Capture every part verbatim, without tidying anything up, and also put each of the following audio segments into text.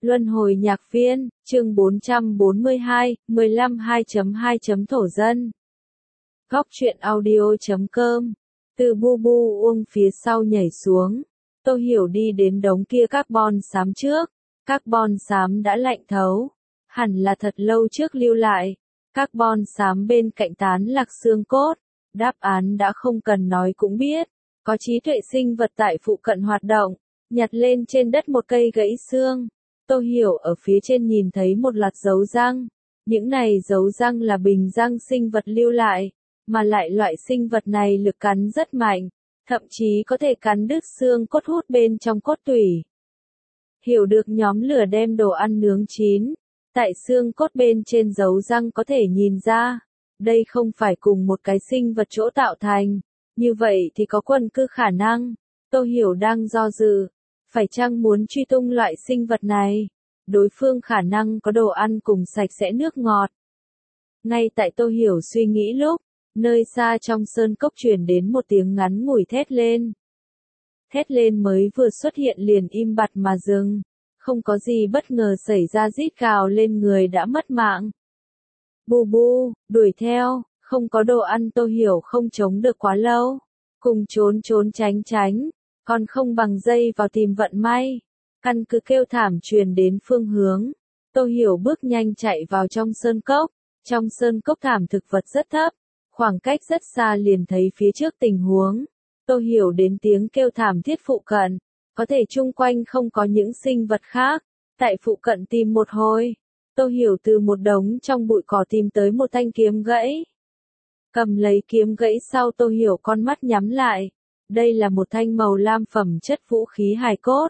Luân hồi nhạc viên, chương bốn trăm bốn mươi hai, mười lăm hai chấm hai Thổ dân. Góc truyện audio chấm com. Từ bu bu uông phía sau nhảy xuống. Tô Hiểu đi đến đống kia carbon xám trước. Carbon xám đã lạnh thấu. Hẳn là thật lâu trước lưu lại. Carbon xám bên cạnh tán lạc xương cốt. Đáp án đã không cần nói cũng biết. Có trí tuệ sinh vật tại phụ cận hoạt động. Nhặt lên trên đất một cây gãy xương. Tô Hiểu ở phía trên nhìn thấy một loạt dấu răng. Những này dấu răng là bình răng sinh vật lưu lại, mà lại loại sinh vật này lực cắn rất mạnh, thậm chí có thể cắn đứt xương cốt hút bên trong cốt tủy. Hiểu được nhóm lửa đem đồ ăn nướng chín, tại xương cốt bên trên dấu răng có thể nhìn ra, đây không phải cùng một cái sinh vật chỗ tạo thành, như vậy thì có quần cư khả năng. Tô Hiểu đang do dự. Phải chăng muốn truy tung loại sinh vật này? Đối phương khả năng có đồ ăn cùng sạch sẽ nước ngọt. Ngay tại Tô Hiểu suy nghĩ lúc, nơi xa trong sơn cốc truyền đến một tiếng ngắn ngủi thét lên. Thét lên mới vừa xuất hiện liền im bặt mà dừng. Không có gì bất ngờ xảy ra, rít gào lên người đã mất mạng. Bu bu, đuổi theo, không có đồ ăn. Tô Hiểu không chống được quá lâu. Cùng trốn trốn tránh tránh. Còn không bằng dây vào tìm vận may. Căn cứ kêu thảm truyền đến phương hướng. Tô Hiểu bước nhanh chạy vào trong sơn cốc. Trong sơn cốc thảm thực vật rất thấp. Khoảng cách rất xa liền thấy phía trước tình huống. Tô Hiểu đến tiếng kêu thảm thiết phụ cận. Có thể chung quanh không có những sinh vật khác. Tại phụ cận tìm một hồi. Tô Hiểu từ một đống trong bụi cỏ tìm tới một thanh kiếm gãy. Cầm lấy kiếm gãy sau Tô Hiểu con mắt nhắm lại. Đây là một thanh màu lam phẩm chất vũ khí hài cốt.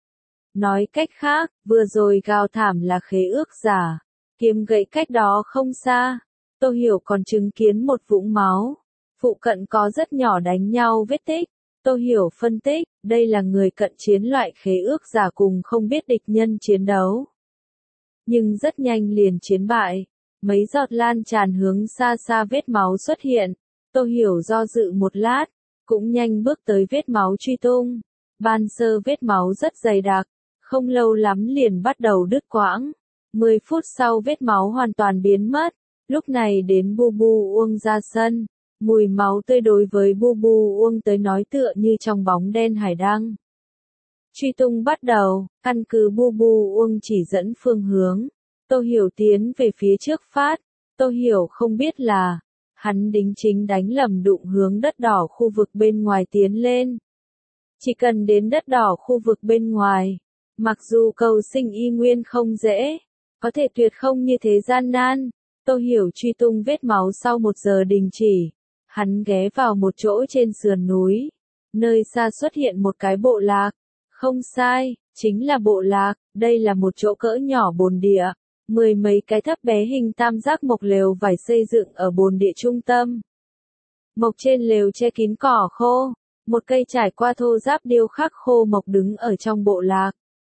Nói cách khác, vừa rồi gào thảm là khế ước giả. Kiếm gãy cách đó không xa. Tô Hiểu còn chứng kiến một vũng máu. Phụ cận có rất nhỏ đánh nhau vết tích. Tô Hiểu phân tích, đây là người cận chiến loại khế ước giả cùng không biết địch nhân chiến đấu. Nhưng rất nhanh liền chiến bại. Mấy giọt lan tràn hướng xa xa vết máu xuất hiện. Tô Hiểu do dự một lát. Cũng nhanh bước tới vết máu truy tung. Ban sơ vết máu rất dày đặc, không lâu lắm liền bắt đầu đứt quãng. Mười phút sau vết máu hoàn toàn biến mất, lúc này đến bu bu uông ra sân. Mùi máu tươi đối với bu bu uông tới nói tựa như trong bóng đen hải đăng. Truy tung bắt đầu, căn cứ bu bu uông chỉ dẫn phương hướng. Tô Hiểu tiến về phía trước phát, Tô Hiểu không biết là hắn đính chính đánh lầm đụng hướng đất đỏ khu vực bên ngoài tiến lên. Chỉ cần đến đất đỏ khu vực bên ngoài, mặc dù cầu sinh y nguyên không dễ, có thể tuyệt không như thế gian nan. Tô Hiểu truy tung vết máu sau một giờ đình chỉ. Hắn ghé vào một chỗ trên sườn núi. Nơi xa xuất hiện một cái bộ lạc. Không sai, chính là bộ lạc. Đây là một chỗ cỡ nhỏ bồn địa. Mười mấy cái thấp bé hình tam giác mộc lều vải xây dựng ở bồn địa trung tâm. Mộc trên lều che kín cỏ khô. Một cây trải qua thô ráp điêu khắc khô mộc đứng ở trong bộ lạc.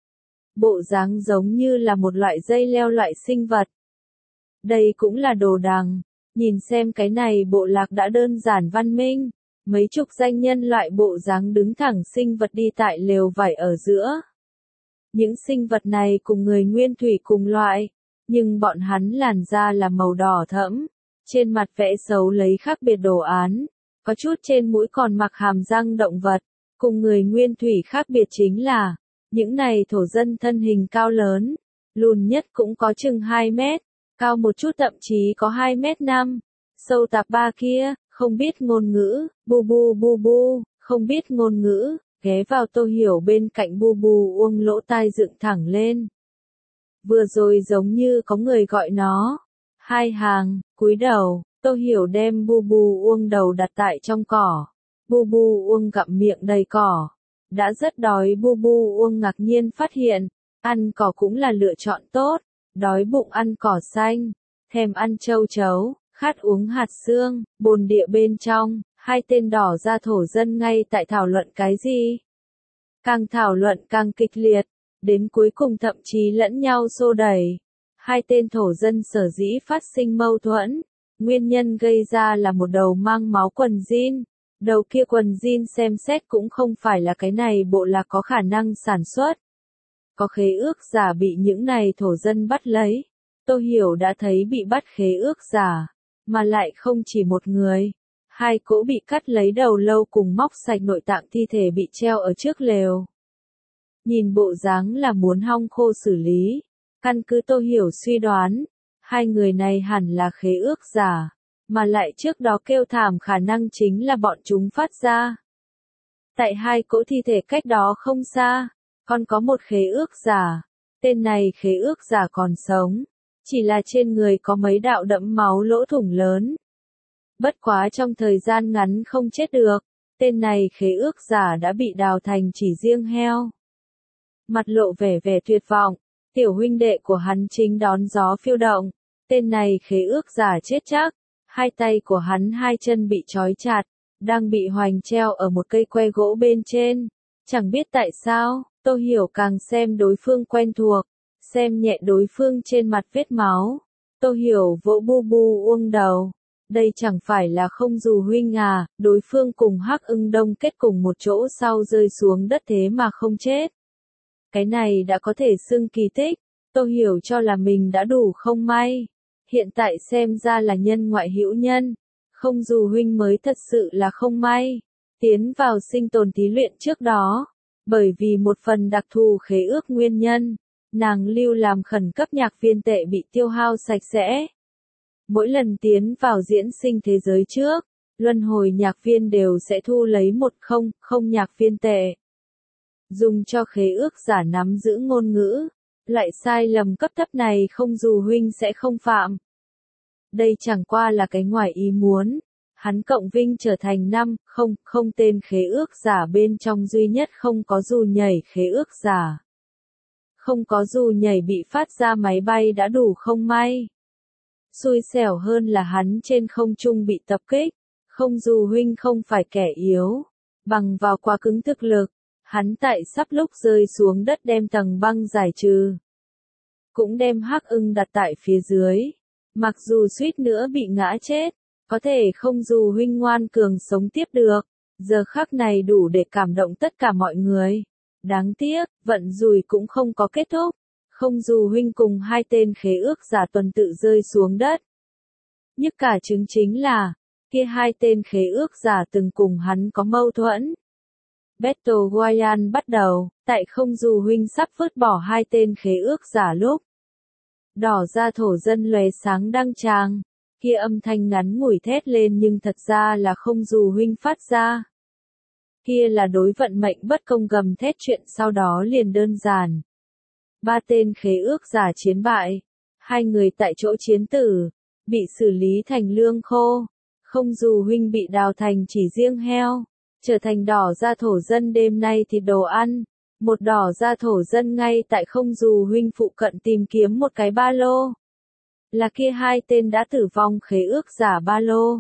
Bộ dáng giống như là một loại dây leo loại sinh vật. Đây cũng là đồ đằng. Nhìn xem cái này bộ lạc đã đơn giản văn minh. Mấy chục danh nhân loại bộ dáng đứng thẳng sinh vật đi tại lều vải ở giữa. Những sinh vật này cùng người nguyên thủy cùng loại. Nhưng bọn hắn làn da là màu đỏ thẫm, trên mặt vẽ xấu lấy khác biệt đồ án, có chút trên mũi còn mặc hàm răng động vật, cùng người nguyên thủy khác biệt chính là, những này thổ dân thân hình cao lớn, lùn nhất cũng có chừng hai mét, cao một chút thậm chí có hai mét năm, sâu tạp ba kia, không biết ngôn ngữ, bu bu bu bu, không biết ngôn ngữ, ghé vào Tô Hiểu bên cạnh bu bu uông lỗ tai dựng thẳng lên. Vừa rồi giống như có người gọi nó. Hai hàng, cúi đầu, Tô Hiểu đem bu bu uông đầu đặt tại trong cỏ. Bu bu uông gặm miệng đầy cỏ. Đã rất đói, bu bu uông ngạc nhiên phát hiện, ăn cỏ cũng là lựa chọn tốt. Đói bụng ăn cỏ xanh, thèm ăn châu chấu, khát uống hạt xương. Bồn địa bên trong, hai tên đỏ da thổ dân ngay tại thảo luận cái gì? Càng thảo luận càng kịch liệt. Đến cuối cùng thậm chí lẫn nhau xô đẩy. Hai tên thổ dân sở dĩ phát sinh mâu thuẫn. Nguyên nhân gây ra là một đầu mang máu quần jean. Đầu kia quần jean xem xét cũng không phải là cái này bộ lạc có khả năng sản xuất. có khế ước giả bị những này thổ dân bắt lấy. Tô Hiểu đã thấy bị bắt khế ước giả, mà lại không chỉ một người. Hai cỗ bị cắt lấy đầu lâu cùng móc sạch nội tạng thi thể bị treo ở trước lều. Nhìn bộ dáng là muốn hong khô xử lý. Căn cứ Tô Hiểu suy đoán, hai người này hẳn là khế ước giả, mà lại trước đó kêu thảm khả năng chính là bọn chúng phát ra. Tại hai cỗ thi thể cách đó không xa, còn có một khế ước giả. Tên này khế ước giả còn sống, chỉ là trên người có mấy đạo đẫm máu lỗ thủng lớn. Bất quá trong thời gian ngắn không chết được, tên này khế ước giả đã bị đào thành chỉ riêng heo. Mặt lộ vẻ vẻ tuyệt vọng, tiểu huynh đệ của hắn chính đón gió phiêu động, tên này khế ước giả chết chắc, hai tay của hắn hai chân bị trói chặt, đang bị hoành treo ở một cây que gỗ bên trên. Chẳng biết tại sao, Tô Hiểu càng xem đối phương quen thuộc, xem nhẹ đối phương trên mặt vết máu. Tô Hiểu vỗ bu bu uông đầu. Đây chẳng phải là không dù huynh à, đối phương cùng Hắc Ưng đông kết cùng một chỗ sau rơi xuống đất thế mà không chết. Cái này đã có thể xưng kỳ tích, Tô Hiểu cho là mình đã đủ không may. Hiện tại xem ra là nhân ngoại hữu nhân, không dù huynh mới thật sự là không may. Tiến vào sinh tồn thí luyện trước đó, bởi vì một phần đặc thù khế ước nguyên nhân, nàng lưu làm khẩn cấp nhạc viên tệ bị tiêu hao sạch sẽ. Mỗi lần tiến vào diễn sinh thế giới trước, luân hồi nhạc viên đều sẽ thu lấy một không, không nhạc viên tệ. Dùng cho khế ước giả nắm giữ ngôn ngữ, loại sai lầm cấp thấp này không dù huynh sẽ không phạm. Đây chẳng qua là cái ngoài ý muốn, hắn cộng vinh trở thành năm, không, không tên khế ước giả bên trong duy nhất không có dù nhảy khế ước giả. Không có dù nhảy bị phát ra máy bay đã đủ không may. Xui xẻo hơn là hắn trên không trung bị tập kích, không dù huynh không phải kẻ yếu, bằng vào quá cứng thực lực, hắn tại sắp lúc rơi xuống đất đem tầng băng giải trừ. Cũng đem Hắc Ưng đặt tại phía dưới, mặc dù suýt nữa bị ngã chết, có thể không dù huynh ngoan cường sống tiếp được, giờ khắc này đủ để cảm động tất cả mọi người. Đáng tiếc, vận rủi cũng không có kết thúc. Không dù huynh cùng hai tên khế ước giả tuần tự rơi xuống đất. Nhức cả chứng chính là, kia hai tên khế ước giả từng cùng hắn có mâu thuẫn. Battle Royale bắt đầu, tại không dù huynh sắp vứt bỏ hai tên khế ước giả lúc. Đỏ ra thổ dân lóe sáng đăng tràng, kia âm thanh ngắn ngủi thét lên nhưng thật ra là không dù huynh phát ra. Kia là đối vận mệnh bất công gầm thét chuyện sau đó liền đơn giản. Ba tên khế ước giả chiến bại, hai người tại chỗ chiến tử, bị xử lý thành lương khô, không dù huynh bị đào thành chỉ riêng heo, trở thành đỏ da thổ dân đêm nay thịt đồ ăn, một đỏ da thổ dân ngay tại không dù huynh phụ cận tìm kiếm một cái ba lô. Là kia hai tên đã tử vong khế ước giả ba lô.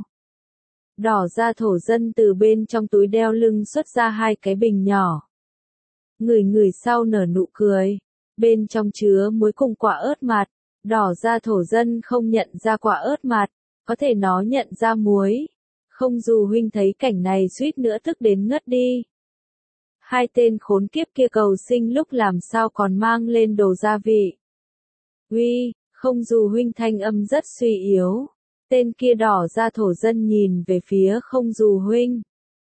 Đỏ da thổ dân từ bên trong túi đeo lưng xuất ra hai cái bình nhỏ. Người người sau nở nụ cười. Bên trong chứa muối cùng quả ớt mạt, đỏ da thổ dân không nhận ra quả ớt mạt, có thể nó nhận ra muối. Không dù huynh thấy cảnh này suýt nữa tức đến ngất đi. Hai tên khốn kiếp kia cầu sinh lúc làm sao còn mang lên đồ gia vị. Uy, không dù huynh thanh âm rất suy yếu. Tên kia đỏ da thổ dân nhìn về phía không dù huynh.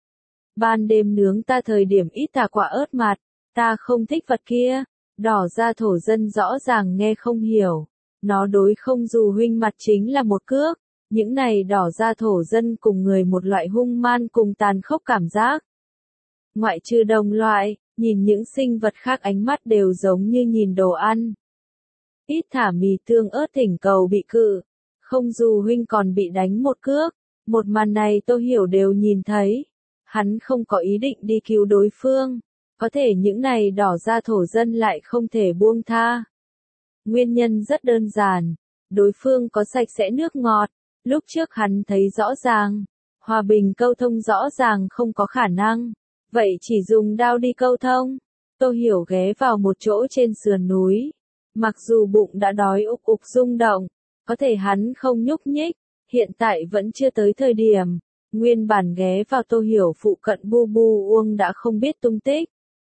Ban đêm nướng ta thời điểm ít thả quả ớt mạt, ta không thích vật kia. Đỏ da thổ dân rõ ràng nghe không hiểu, nó đối không dù huynh mặt chính là một cước, những này đỏ da thổ dân cùng người một loại hung man cùng tàn khốc cảm giác. Ngoại trừ đồng loại, nhìn những sinh vật khác ánh mắt đều giống như nhìn đồ ăn. Ít thả mì tương ớt thỉnh cầu bị cự, không dù huynh còn bị đánh một cước, một màn này Tô Hiểu đều nhìn thấy, hắn không có ý định đi cứu đối phương. Có thể những này đỏ da thổ dân lại không thể buông tha. Nguyên nhân rất đơn giản, đối phương có sạch sẽ nước ngọt, lúc trước hắn thấy rõ ràng, hòa bình câu thông rõ ràng không có khả năng, vậy chỉ dùng đao đi câu thông. Tô Hiểu ghé vào một chỗ trên sườn núi, mặc dù bụng đã đói ục ục rung động, có thể hắn không nhúc nhích, hiện tại vẫn chưa tới thời điểm, nguyên bản ghé vào Tô Hiểu phụ cận bu bu uông đã không biết tung tích.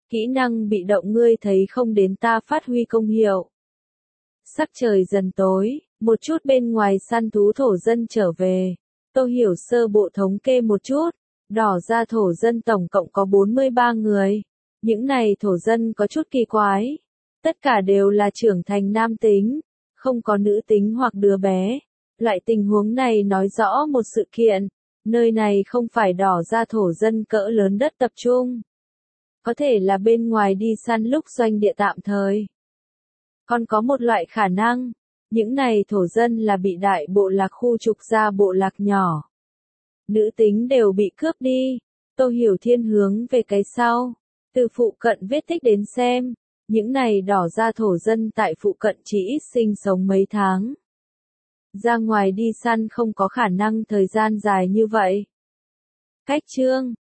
Kỹ năng bị động ngươi thấy không đến ta phát huy công hiệu. Sắc trời dần tối, một chút bên ngoài săn thú thổ dân trở về. Tôi hiểu sơ bộ thống kê một chút, đỏ da thổ dân tổng cộng có bốn mươi ba người. Những này thổ dân có chút kỳ quái. Tất cả đều là trưởng thành nam tính, không có nữ tính hoặc đứa bé. Loại tình huống này nói rõ một sự kiện, nơi này không phải đỏ da thổ dân cỡ lớn đất tập trung. Có thể là bên ngoài đi săn lúc doanh địa tạm thời. Còn có một loại khả năng, những này thổ dân là bị đại bộ lạc khu trục ra bộ lạc nhỏ. Nữ tính đều bị cướp đi. Tô Hiểu Thiên hướng về cái sau, từ phụ cận vết tích đến xem, những này đỏ da thổ dân tại phụ cận chỉ ít sinh sống mấy tháng. Ra ngoài đi săn không có khả năng thời gian dài như vậy. Cách chương